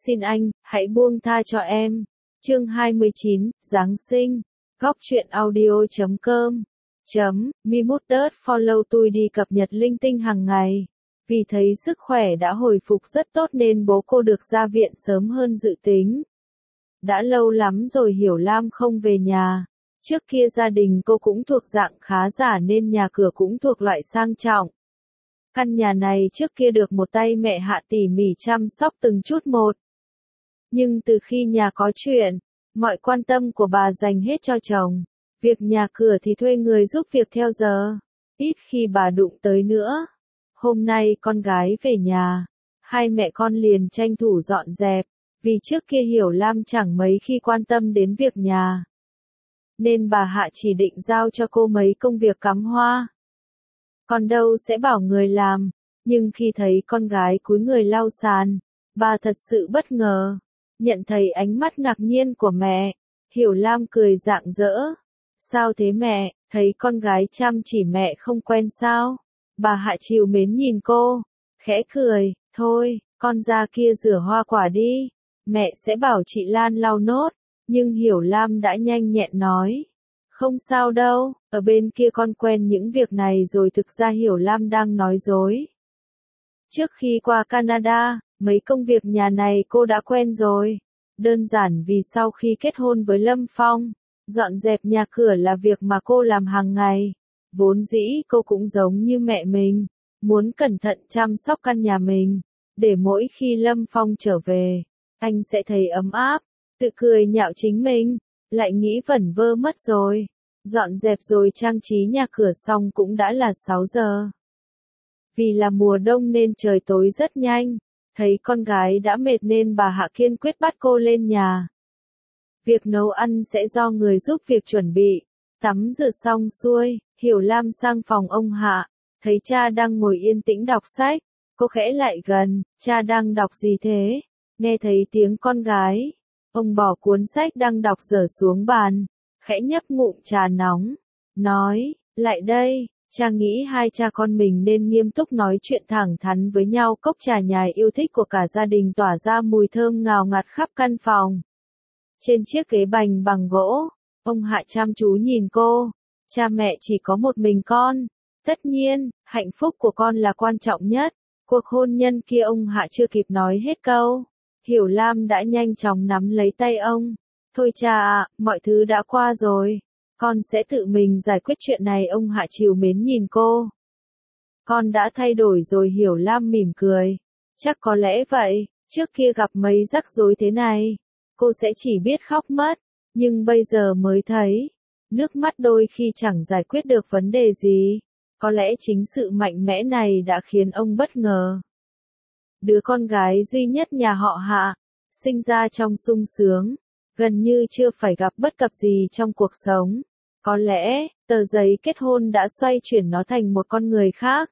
Xin anh, hãy buông tha cho em. Chương 29, Giáng sinh. Góc truyện audio.com Mi Mút Đớt follow tôi đi cập nhật linh tinh hàng ngày. Vì thấy sức khỏe đã hồi phục rất tốt nên bố cô được ra viện sớm hơn dự tính. Đã lâu lắm rồi Hiểu Lam không về nhà. Trước kia gia đình cô cũng thuộc dạng khá giả nên nhà cửa cũng thuộc loại sang trọng. Căn nhà này trước kia được một tay mẹ Hạ tỉ mỉ chăm sóc từng chút một. Nhưng từ khi nhà có chuyện, mọi quan tâm của bà dành hết cho chồng. Việc nhà cửa thì thuê người giúp việc theo giờ. Ít khi bà đụng tới nữa. Hôm nay con gái về nhà. Hai mẹ con liền tranh thủ dọn dẹp. Vì trước kia Hiểu Lam chẳng mấy khi quan tâm đến việc nhà. Nên bà Hạ chỉ định giao cho cô mấy công việc cắm hoa. Còn đâu sẽ bảo người làm. Nhưng khi thấy con gái cúi người lau sàn, bà thật sự bất ngờ. Nhận thấy ánh mắt ngạc nhiên của mẹ, Hiểu Lam cười rạng rỡ. Sao thế mẹ, thấy con gái chăm chỉ mẹ không quen sao? Bà Hạ trìu mến nhìn cô, khẽ cười, thôi, con ra kia rửa hoa quả đi, mẹ sẽ bảo chị Lan lau nốt. Nhưng Hiểu Lam đã nhanh nhẹn nói, không sao đâu, ở bên kia con quen những việc này rồi. Thực ra Hiểu Lam đang nói dối. Trước khi qua Canada, mấy công việc nhà này cô đã quen rồi. Đơn giản vì sau khi kết hôn với Lâm Phong, dọn dẹp nhà cửa là việc mà cô làm hàng ngày. Vốn dĩ cô cũng giống như mẹ mình, muốn cẩn thận chăm sóc căn nhà mình, để mỗi khi Lâm Phong trở về, anh sẽ thấy ấm áp. Tự cười nhạo chính mình, lại nghĩ vẩn vơ mất rồi. Dọn dẹp rồi trang trí nhà cửa xong cũng đã là 6 giờ. Vì là mùa đông nên trời tối rất nhanh. Thấy con gái đã mệt nên bà Hạ kiên quyết bắt cô lên nhà. Việc nấu ăn sẽ do người giúp việc chuẩn bị. Tắm rửa xong xuôi, Hiểu Lam sang phòng ông Hạ, thấy cha đang ngồi yên tĩnh đọc sách. Cô khẽ lại gần, cha đang đọc gì thế? Nghe thấy tiếng con gái, ông bỏ cuốn sách đang đọc dở xuống bàn, khẽ nhấp ngụm trà nóng, nói, lại đây. Cha nghĩ hai cha con mình nên nghiêm túc nói chuyện thẳng thắn với nhau. Cốc trà nhài yêu thích của cả gia đình tỏa ra mùi thơm ngào ngạt khắp căn phòng. Trên chiếc ghế bành bằng gỗ, ông Hạ chăm chú nhìn cô. Cha mẹ chỉ có một mình con. Tất nhiên, hạnh phúc của con là quan trọng nhất. Cuộc hôn nhân kia ông Hạ chưa kịp nói hết câu. Hiểu Lam đã nhanh chóng nắm lấy tay ông. Thôi cha ạ, mọi thứ đã qua rồi. Con sẽ tự mình giải quyết chuyện này. Ông Hạ trìu mến nhìn cô. Con đã thay đổi rồi. Hiểu Lam mỉm cười. Chắc có lẽ vậy, trước kia gặp mấy rắc rối thế này, cô sẽ chỉ biết khóc mất. Nhưng bây giờ mới thấy, nước mắt đôi khi chẳng giải quyết được vấn đề gì. Có lẽ chính sự mạnh mẽ này đã khiến ông bất ngờ. Đứa con gái duy nhất nhà họ Hạ, sinh ra trong sung sướng, gần như chưa phải gặp bất cập gì trong cuộc sống. Có lẽ, tờ giấy kết hôn đã xoay chuyển nó thành một con người khác.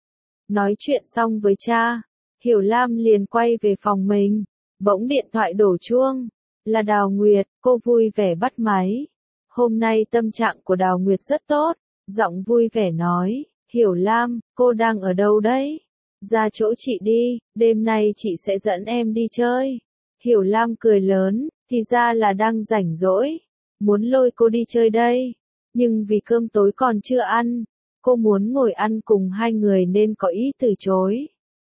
Nói chuyện xong với cha, Hiểu Lam liền quay về phòng mình. Bỗng điện thoại đổ chuông. Là Đào Nguyệt, cô vui vẻ bắt máy. Hôm nay tâm trạng của Đào Nguyệt rất tốt, giọng vui vẻ nói, Hiểu Lam, cô đang ở đâu đấy? Ra chỗ chị đi, đêm nay chị sẽ dẫn em đi chơi. Hiểu Lam cười lớn, thì ra là đang rảnh rỗi, muốn lôi cô đi chơi đây. Nhưng vì cơm tối còn chưa ăn, cô muốn ngồi ăn cùng hai người nên có ý từ chối.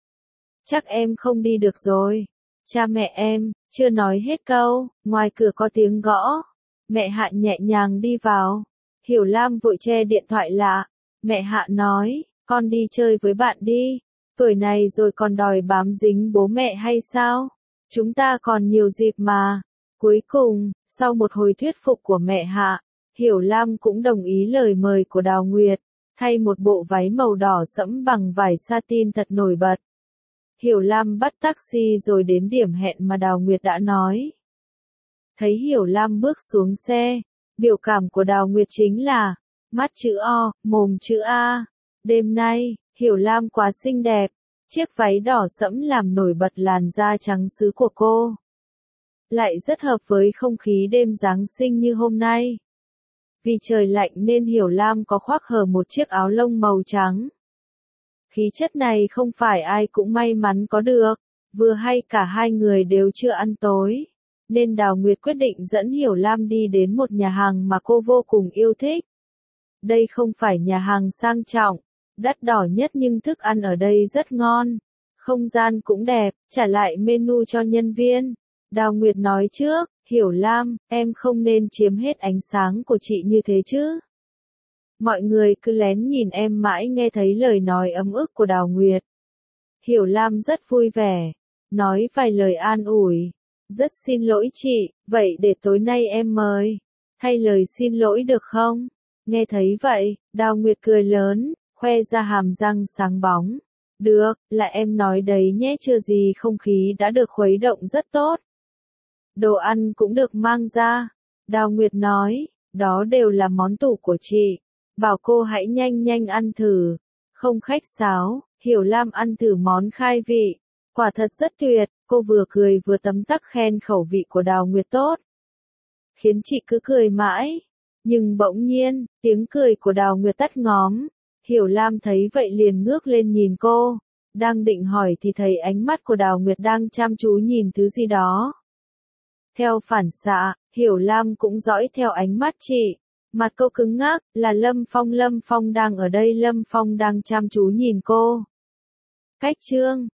Chắc em không đi được rồi. Cha mẹ em, chưa nói hết câu, ngoài cửa có tiếng gõ. Mẹ Hạ nhẹ nhàng đi vào. Hiểu Lam vội che điện thoại lại. Mẹ Hạ nói, con đi chơi với bạn đi. Tuổi này rồi còn đòi bám dính bố mẹ hay sao? Chúng ta còn nhiều dịp mà. Cuối cùng, sau một hồi thuyết phục của mẹ Hạ, Hiểu Lam cũng đồng ý lời mời của Đào Nguyệt, thay một bộ váy màu đỏ sẫm bằng vải satin thật nổi bật. Hiểu Lam bắt taxi rồi đến điểm hẹn mà Đào Nguyệt đã nói. Thấy Hiểu Lam bước xuống xe, biểu cảm của Đào Nguyệt chính là mắt chữ O, mồm chữ A. Đêm nay, Hiểu Lam quá xinh đẹp, chiếc váy đỏ sẫm làm nổi bật làn da trắng sứ của cô. Lại rất hợp với không khí đêm Giáng sinh như hôm nay. Vì trời lạnh nên Hiểu Lam có khoác hở một chiếc áo lông màu trắng. Khí chất này không phải ai cũng may mắn có được. Vừa hay cả hai người đều chưa ăn tối, nên Đào Nguyệt quyết định dẫn Hiểu Lam đi đến một nhà hàng mà cô vô cùng yêu thích. Đây không phải nhà hàng sang trọng, đắt đỏ nhất nhưng thức ăn ở đây rất ngon. Không gian cũng đẹp, trả lại menu cho nhân viên. Đào Nguyệt nói trước, Hiểu Lam, em không nên chiếm hết ánh sáng của chị như thế chứ. Mọi người cứ lén nhìn em mãi nghe thấy lời nói ấm ức của Đào Nguyệt. Hiểu Lam rất vui vẻ, nói vài lời an ủi. Rất xin lỗi chị, vậy để tối nay em mời. Thay lời xin lỗi được không? Nghe thấy vậy, Đào Nguyệt cười lớn, khoe ra hàm răng sáng bóng. Được, là em nói đấy nhé, chưa gì không khí đã được khuấy động rất tốt. Đồ ăn cũng được mang ra. Đào Nguyệt nói, đó đều là món tủ của chị. Bảo cô hãy nhanh nhanh ăn thử. Không khách sáo, Hiểu Lam ăn thử món khai vị. Quả thật rất tuyệt, cô vừa cười vừa tấm tắc khen khẩu vị của Đào Nguyệt tốt. Khiến chị cứ cười mãi. Nhưng bỗng nhiên, tiếng cười của Đào Nguyệt tắt ngóm. Hiểu Lam thấy vậy liền ngước lên nhìn cô. Đang định hỏi thì thấy ánh mắt của Đào Nguyệt đang chăm chú nhìn thứ gì đó. Theo phản xạ, Hiểu Lam cũng dõi theo ánh mắt chị. Mặt cô cứng ngắc, là Lâm Phong đang ở đây, Lâm Phong đang chăm chú nhìn cô. Cách chương